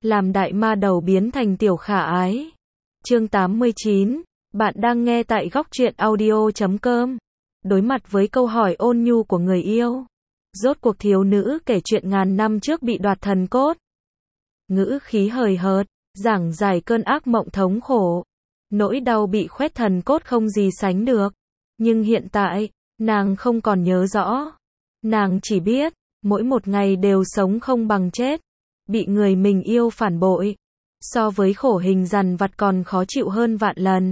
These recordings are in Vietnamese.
làm đại ma đầu biến thành tiểu khả ái. Chương 89, bạn đang nghe tại góc truyện audio.com. Đối mặt với câu hỏi ôn nhu của người yêu, rốt cuộc thiếu nữ kể chuyện ngàn năm trước bị đoạt thần cốt. Ngữ khí hời hợt, giảng giải cơn ác mộng thống khổ. Nỗi đau bị khoét thần cốt không gì sánh được. Nhưng hiện tại, nàng không còn nhớ rõ. Nàng chỉ biết, mỗi một ngày đều sống không bằng chết. Bị người mình yêu phản bội. So với khổ hình dằn vặt còn khó chịu hơn vạn lần.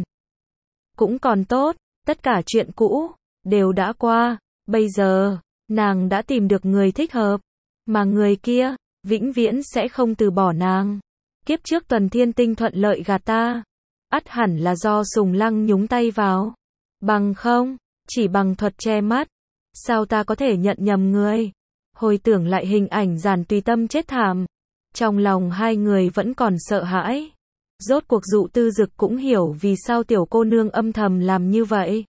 Cũng còn tốt, tất cả chuyện cũ, đều đã qua. Bây giờ, nàng đã tìm được người thích hợp. Mà người kia, vĩnh viễn sẽ không từ bỏ nàng. Kiếp trước Tuần Thiên Tinh thuận lợi gạt ta. Ắt hẳn là do Sùng Lăng nhúng tay vào. Bằng không, chỉ bằng thuật che mắt. Sao ta có thể nhận nhầm người? Hồi tưởng lại hình ảnh Giản Tùy Tâm chết thảm. Trong lòng hai người vẫn còn sợ hãi. Rốt cuộc Dụ Tư Dực cũng hiểu vì sao tiểu cô nương âm thầm làm như vậy.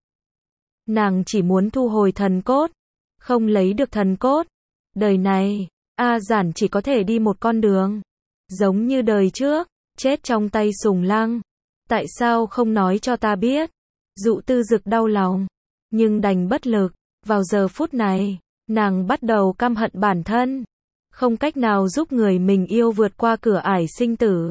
Nàng chỉ muốn thu hồi thần cốt. Không lấy được thần cốt. Đời này, Giản chỉ có thể đi một con đường. Giống như đời trước, chết trong tay Sùng Lăng. Tại sao không nói cho ta biết? Dụ Tư Dực đau lòng. Nhưng đành bất lực. Vào giờ phút này, nàng bắt đầu căm hận bản thân. Không cách nào giúp người mình yêu vượt qua cửa ải sinh tử.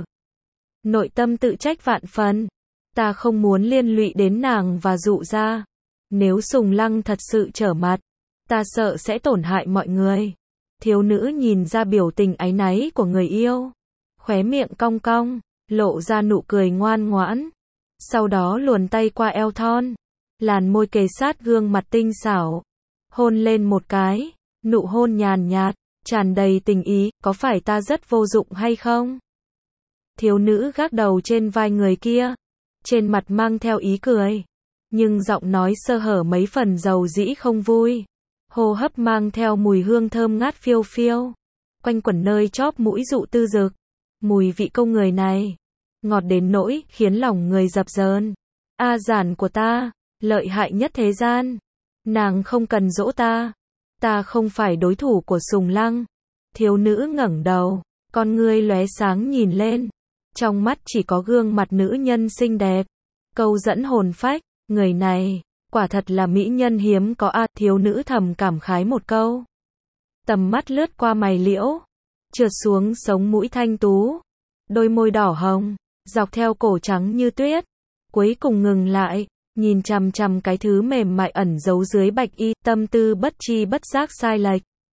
Nội tâm tự trách vạn phần. Ta không muốn liên lụy đến nàng và Dụ gia. Nếu Sùng Lăng thật sự trở mặt, ta sợ sẽ tổn hại mọi người. Thiếu nữ nhìn ra biểu tình áy náy của người yêu. Khóe miệng cong cong, lộ ra nụ cười ngoan ngoãn. Sau đó luồn tay qua eo thon. Làn môi kề sát gương mặt tinh xảo. Hôn lên một cái. Nụ hôn nhàn nhạt, tràn đầy tình ý. Có phải ta rất vô dụng hay không? Thiếu nữ gác đầu trên vai người kia. Trên mặt mang theo ý cười. Nhưng giọng nói sơ hở mấy phần dầu dĩ không vui. Hô hấp mang theo mùi hương thơm ngát phiêu phiêu. Quanh quẩn nơi chóp mũi Dụ Tư Dực. Mùi vị câu người này. Ngọt đến nỗi khiến lòng người dập dờn. Giản của ta, lợi hại nhất thế gian. Nàng không cần dỗ ta. Ta không phải đối thủ của Sùng Lăng. Thiếu nữ ngẩng đầu. Con ngươi lóe sáng nhìn lên. Trong mắt chỉ có gương mặt nữ nhân xinh đẹp. Câu dẫn hồn phách. Người này, quả thật là mỹ nhân hiếm có. Thiếu nữ thầm cảm khái một câu. Tầm mắt lướt qua mày liễu. Trượt xuống sống mũi thanh tú. Đôi môi đỏ hồng. Dọc theo cổ trắng như tuyết. Cuối cùng ngừng lại. Nhìn chằm chằm cái thứ mềm mại ẩn giấu dưới bạch y. Tâm tư bất tri bất giác sai lệch.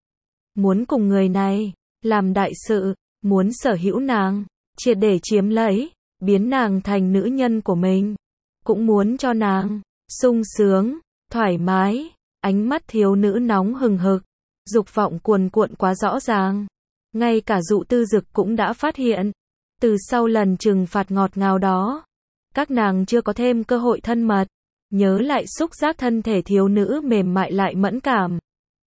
Muốn cùng người này làm đại sự. Muốn sở hữu nàng. Triệt để chiếm lấy. Biến nàng thành nữ nhân của mình. Cũng muốn cho nàng sung sướng, thoải mái. Ánh mắt thiếu nữ nóng hừng hực. Dục vọng cuồn cuộn quá rõ ràng. Ngay cả Dụ Tư Dực cũng đã phát hiện. Từ sau lần trừng phạt ngọt ngào đó, các nàng chưa có thêm cơ hội thân mật. Nhớ lại xúc giác thân thể thiếu nữ mềm mại lại mẫn cảm.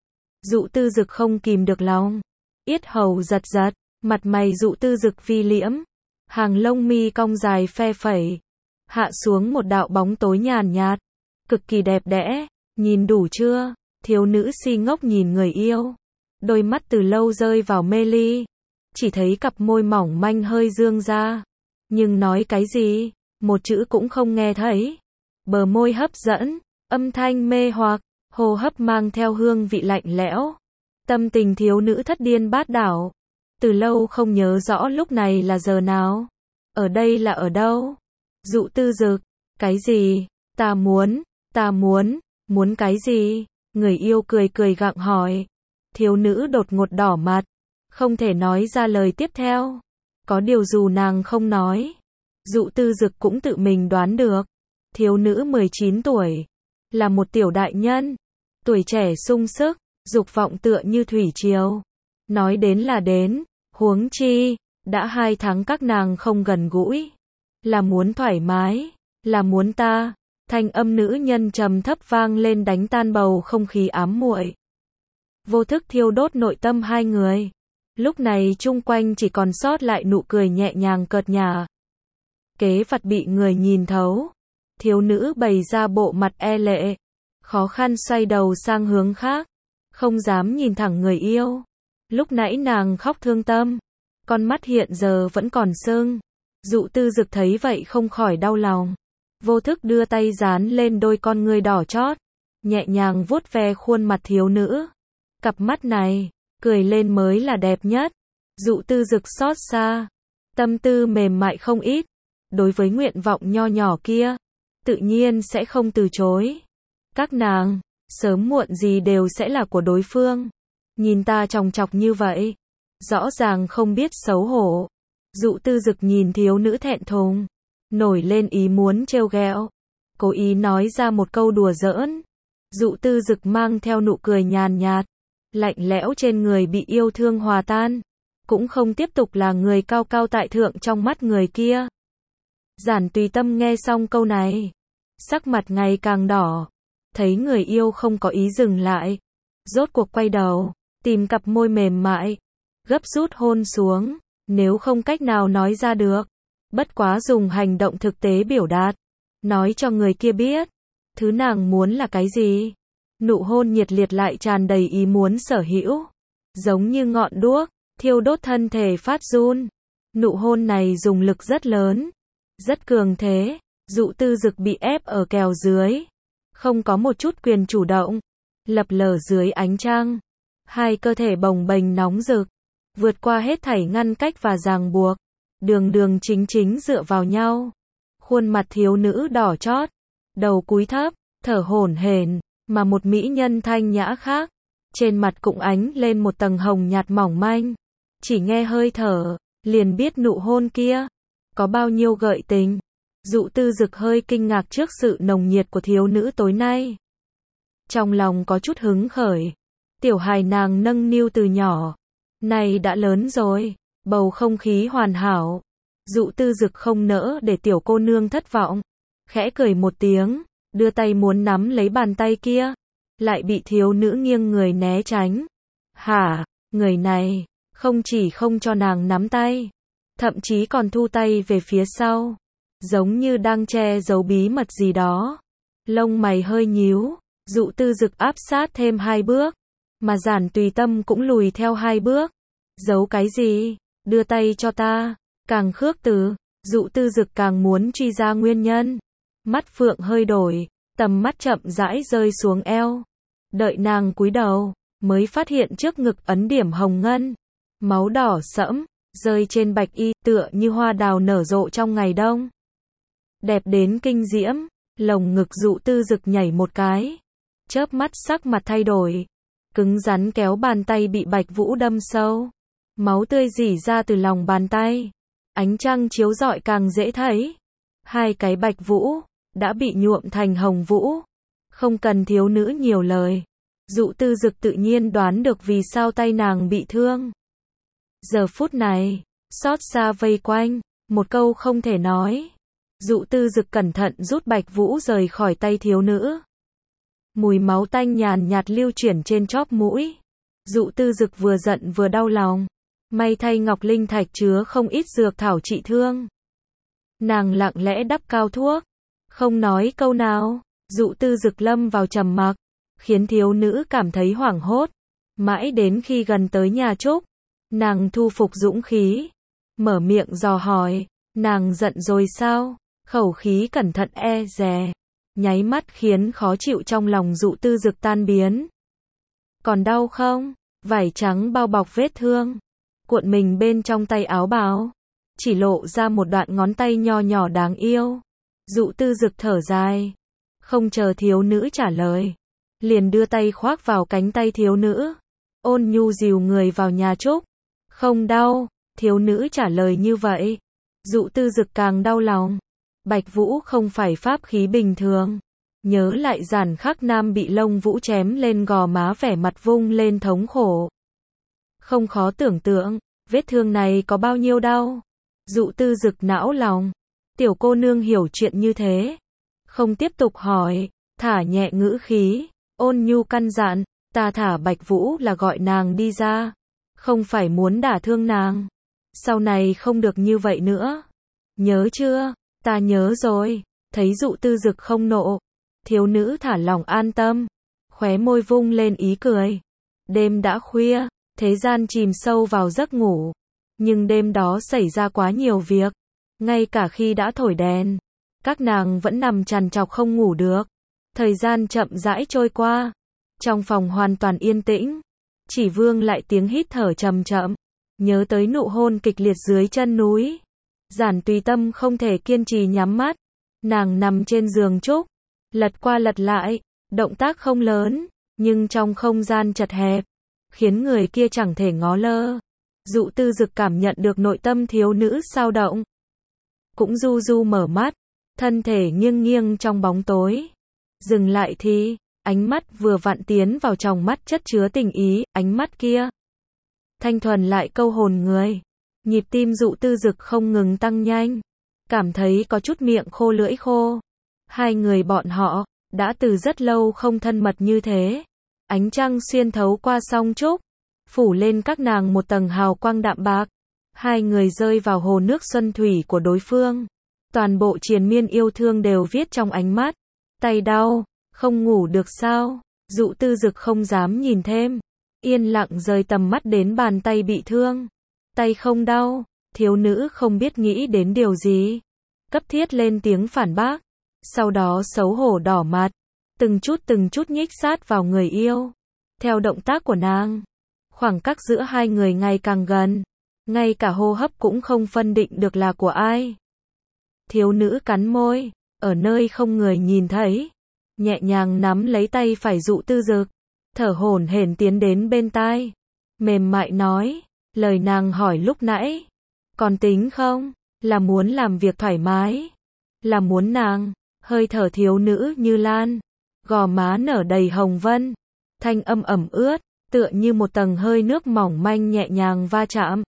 Dụ Tư Dực không kìm được lòng. Yết hầu giật giật. Mặt mày Dụ Tư Dực vi liễm. Hàng lông mi cong dài phe phẩy. Hạ xuống một đạo bóng tối nhàn nhạt. Cực kỳ đẹp đẽ. Nhìn đủ chưa? Thiếu nữ si ngốc nhìn người yêu. Đôi mắt từ lâu rơi vào mê ly. Chỉ thấy cặp môi mỏng manh hơi dương ra. Nhưng nói cái gì? Một chữ cũng không nghe thấy. Bờ môi hấp dẫn. Âm thanh mê hoặc. Hô hấp mang theo hương vị lạnh lẽo. Tâm tình thiếu nữ thất điên bát đảo. Từ lâu không nhớ rõ lúc này là giờ nào. Ở đây là ở đâu? Dụ Tư Dực. Cái gì? Ta muốn cái gì? Người yêu cười cười gặng hỏi. Thiếu nữ đột ngột đỏ mặt. Không thể nói ra lời tiếp theo. Có điều dù nàng không nói. Dụ Tư Dực cũng tự mình đoán được. Thiếu nữ 19 tuổi. Là một tiểu đại nhân. Tuổi trẻ sung sức. Dục vọng tựa như thủy triều. Nói đến là đến. Huống chi. Đã 2 tháng các nàng không gần gũi. Là muốn thoải mái. Là muốn ta. Thanh âm nữ nhân trầm thấp vang lên đánh tan bầu không khí ám muội. Vô thức thiêu đốt nội tâm hai người. Lúc này chung quanh chỉ còn sót lại nụ cười nhẹ nhàng cợt nhả. Kế vật bị người nhìn thấu. Thiếu nữ bày ra bộ mặt e lệ. Khó khăn xoay đầu sang hướng khác. Không dám nhìn thẳng người yêu. Lúc nãy nàng khóc thương tâm. con mắt hiện giờ vẫn còn sưng. Dụ Tư Dực thấy vậy không khỏi đau lòng. Vô thức đưa tay dán lên đôi con ngươi đỏ chót, nhẹ nhàng vuốt ve khuôn mặt thiếu nữ. Cặp mắt này, cười lên mới là đẹp nhất. Dụ Tư Dực xót xa, tâm tư mềm mại không ít. Đối với nguyện vọng nho nhỏ kia, tự nhiên sẽ không từ chối. Các nàng, sớm muộn gì đều sẽ là của đối phương. Nhìn ta chòng chọc như vậy, rõ ràng không biết xấu hổ. Dụ Tư Dực nhìn thiếu nữ thẹn thùng, nổi lên ý muốn trêu ghẹo, cố ý nói ra một câu đùa giỡn. Dụ Tư Dực mang theo nụ cười nhàn nhạt, lạnh lẽo trên người bị yêu thương hòa tan, cũng không tiếp tục là người cao cao tại thượng trong mắt người kia. Giản Tùy Tâm nghe xong câu này, sắc mặt ngày càng đỏ, thấy người yêu không có ý dừng lại, rốt cuộc quay đầu, tìm cặp môi mềm mại, gấp rút hôn xuống, nếu không cách nào nói ra được, bất quá dùng hành động thực tế biểu đạt, nói cho người kia biết, thứ nàng muốn là cái gì. Nụ hôn nhiệt liệt lại tràn đầy ý muốn sở hữu, giống như ngọn đuốc, thiêu đốt thân thể phát run. Nụ hôn này dùng lực rất lớn, rất cường thế, Dụ Tư Dực bị ép ở kèo dưới, không có một chút quyền chủ động, lập lờ dưới ánh trăng, hai cơ thể bồng bềnh nóng rực, vượt qua hết thảy ngăn cách và ràng buộc, đường đường chính chính dựa vào nhau. Khuôn mặt thiếu nữ đỏ chót, đầu cúi thấp, thở hổn hển, mà một mỹ nhân thanh nhã khác, trên mặt cũng ánh lên một tầng hồng nhạt mỏng manh. Chỉ nghe hơi thở, liền biết nụ hôn kia có bao nhiêu gợi tình. Dụ Tư Dực hơi kinh ngạc trước sự nồng nhiệt của thiếu nữ tối nay. Trong lòng có chút hứng khởi. Tiểu hài nàng nâng niu từ nhỏ, nay đã lớn rồi, bầu không khí hoàn hảo. Dụ Tư Dực không nỡ để tiểu cô nương thất vọng, khẽ cười một tiếng, đưa tay muốn nắm lấy bàn tay kia, lại bị thiếu nữ nghiêng người né tránh. Hả, người này, không chỉ không cho nàng nắm tay, thậm chí còn thu tay về phía sau, giống như đang che giấu bí mật gì đó. Lông mày hơi nhíu, Dụ Tư Dực áp sát thêm 2 bước, mà Giản Tùy Tâm cũng lùi theo 2 bước. Giấu cái gì? Đưa tay cho ta. Càng khước từ, Dụ Tư Dực càng muốn truy ra nguyên nhân. Mắt phượng hơi đổi, tầm mắt chậm rãi rơi xuống eo. Đợi nàng cúi đầu, mới phát hiện trước ngực ấn điểm hồng ngân, máu đỏ sẫm, rơi trên bạch y, tựa như hoa đào nở rộ trong ngày đông. Đẹp đến kinh diễm, lồng ngực Dụ Tư Dực nhảy một cái, chớp mắt sắc mặt thay đổi, cứng rắn kéo bàn tay bị Bạch Vũ đâm sâu, máu tươi rỉ ra từ lòng bàn tay, ánh trăng chiếu rọi càng dễ thấy. Hai cái Bạch Vũ đã bị nhuộm thành hồng vũ, không cần thiếu nữ nhiều lời, Dụ Tư Dực tự nhiên đoán được vì sao tay nàng bị thương. Giờ phút này, xót xa vây quanh, một câu không thể nói. Dụ Tư Dực cẩn thận rút Bạch Vũ rời khỏi tay thiếu nữ. Mùi máu tanh nhàn nhạt lưu chuyển trên chóp mũi. Dụ Tư Dực vừa giận vừa đau lòng. May thay ngọc linh thạch chứa không ít dược thảo trị thương. Nàng lặng lẽ đắp cao thuốc, không nói câu nào. Dụ Tư Dực lâm vào trầm mặc, khiến thiếu nữ cảm thấy hoảng hốt. Mãi đến khi gần tới nhà Trúc, nàng thu phục dũng khí, mở miệng dò hỏi, nàng giận rồi sao? Khẩu khí cẩn thận e dè, nháy mắt khiến khó chịu trong lòng Dụ Tư Dực tan biến. Còn đau không? Vải trắng bao bọc vết thương, cuộn mình bên trong tay áo bào, chỉ lộ ra một đoạn ngón tay nho nhỏ đáng yêu. Dụ Tư Dực thở dài, không chờ thiếu nữ trả lời, liền đưa tay khoác vào cánh tay thiếu nữ, ôn nhu dìu người vào nhà Trúc. Không đau, thiếu nữ trả lời như vậy. Dụ Tư Dực càng đau lòng. Bạch Vũ không phải pháp khí bình thường. Nhớ lại Giản Khắc Nam bị Lông Vũ chém lên gò má, vẻ mặt vung lên thống khổ. Không khó tưởng tượng, vết thương này có bao nhiêu đau. Dụ Tư Dực não lòng. Tiểu cô nương hiểu chuyện như thế, không tiếp tục hỏi, thả nhẹ ngữ khí, ôn nhu căn dặn, ta thả Bạch Vũ là gọi nàng đi ra, không phải muốn đả thương nàng. Sau này không được như vậy nữa. Nhớ chưa? Ta nhớ rồi. Thấy Dụ Tư Dực không nộ, thiếu nữ thả lòng an tâm, khóe môi vung lên ý cười. Đêm đã khuya, thế gian chìm sâu vào giấc ngủ. Nhưng đêm đó xảy ra quá nhiều việc. Ngay cả khi đã thổi đèn, các nàng vẫn nằm trằn trọc không ngủ được. Thời gian chậm rãi trôi qua. Trong phòng hoàn toàn yên tĩnh. Chỉ vương lại tiếng hít thở chậm chậm. Nhớ tới nụ hôn kịch liệt dưới chân núi. Giản Tùy Tâm không thể kiên trì nhắm mắt. Nàng nằm trên giường trúc. Lật qua lật lại. Động tác không lớn. Nhưng trong không gian chật hẹp. Khiến người kia chẳng thể ngó lơ. Dụ Tư Dực cảm nhận được nội tâm thiếu nữ sao động. Cũng du du mở mắt. Thân thể nghiêng nghiêng trong bóng tối. Dừng lại thì, ánh mắt vừa vặn tiến vào tròng mắt chất chứa tình ý, ánh mắt kia. Thanh thuần lại câu hồn người. Nhịp tim Dụ Tư Dực không ngừng tăng nhanh. Cảm thấy có chút miệng khô lưỡi khô. Hai người bọn họ, đã từ rất lâu không thân mật như thế. Ánh trăng xuyên thấu qua song trúc. Phủ lên các nàng một tầng hào quang đạm bạc. Hai người rơi vào hồ nước xuân thủy của đối phương. Toàn bộ triền miên yêu thương đều viết trong ánh mắt. Tay đau, không ngủ được sao? Dụ Tư Dực không dám nhìn thêm. Yên lặng rời tầm mắt đến bàn tay bị thương. Tay không đau, thiếu nữ không biết nghĩ đến điều gì. Cấp thiết lên tiếng phản bác. Sau đó xấu hổ đỏ mặt. Từng chút nhích sát vào người yêu. Theo động tác của nàng, khoảng cách giữa hai người ngày càng gần. Ngay cả hô hấp cũng không phân định được là của ai. Thiếu nữ cắn môi, ở nơi không người nhìn thấy. Nhẹ nhàng nắm lấy tay phải Dụ Tư Dực. Thở hổn hển tiến đến bên tai. Mềm mại nói, lời nàng hỏi lúc nãy. Còn tính không? Là muốn làm việc thoải mái. Là muốn nàng. Hơi thở thiếu nữ như lan. Gò má nở đầy hồng vân. Thanh âm ẩm ướt. Tựa như một tầng hơi nước mỏng manh nhẹ nhàng va chạm.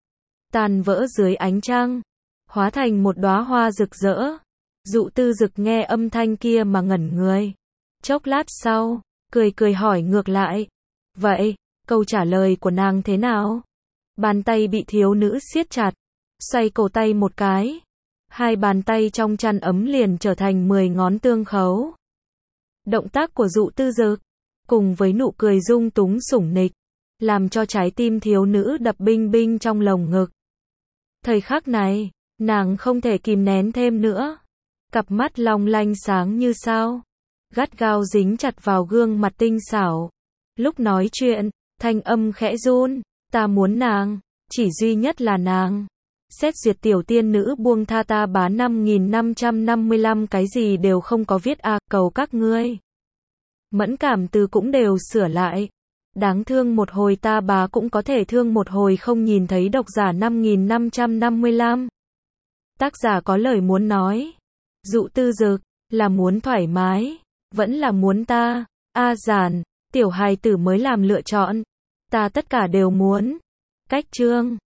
Tan vỡ dưới ánh trăng. Hóa thành một đóa hoa rực rỡ. Dụ Tư Dực nghe âm thanh kia mà ngẩn người. Chốc lát sau, cười hỏi ngược lại. Vậy, câu trả lời của nàng thế nào? Bàn tay bị thiếu nữ siết chặt. Xoay cổ tay một cái. Hai bàn tay trong chăn ấm liền trở thành 10 ngón tương khấu. Động tác của Dụ Tư Dực, cùng với nụ cười dung túng sủng nịch, làm cho trái tim thiếu nữ đập binh binh trong lồng ngực. Thời khắc này, nàng không thể kìm nén thêm nữa. Cặp mắt long lanh sáng như sao. Gắt gao dính chặt vào gương mặt tinh xảo. Lúc nói chuyện, thanh âm khẽ run. Ta muốn nàng, chỉ duy nhất là nàng. Xét duyệt tiểu tiên nữ buông tha ta bán 5.555 cái gì đều không có viết cầu các ngươi. Mẫn cảm từ cũng đều sửa lại. Đáng thương một hồi ta bá cũng có thể thương một hồi không nhìn thấy độc giả 5.555. Tác giả có lời muốn nói. Dụ Tư Dực, là muốn thoải mái, vẫn là muốn ta. Giản, tiểu hài tử mới làm lựa chọn. Ta tất cả đều muốn. Cách chương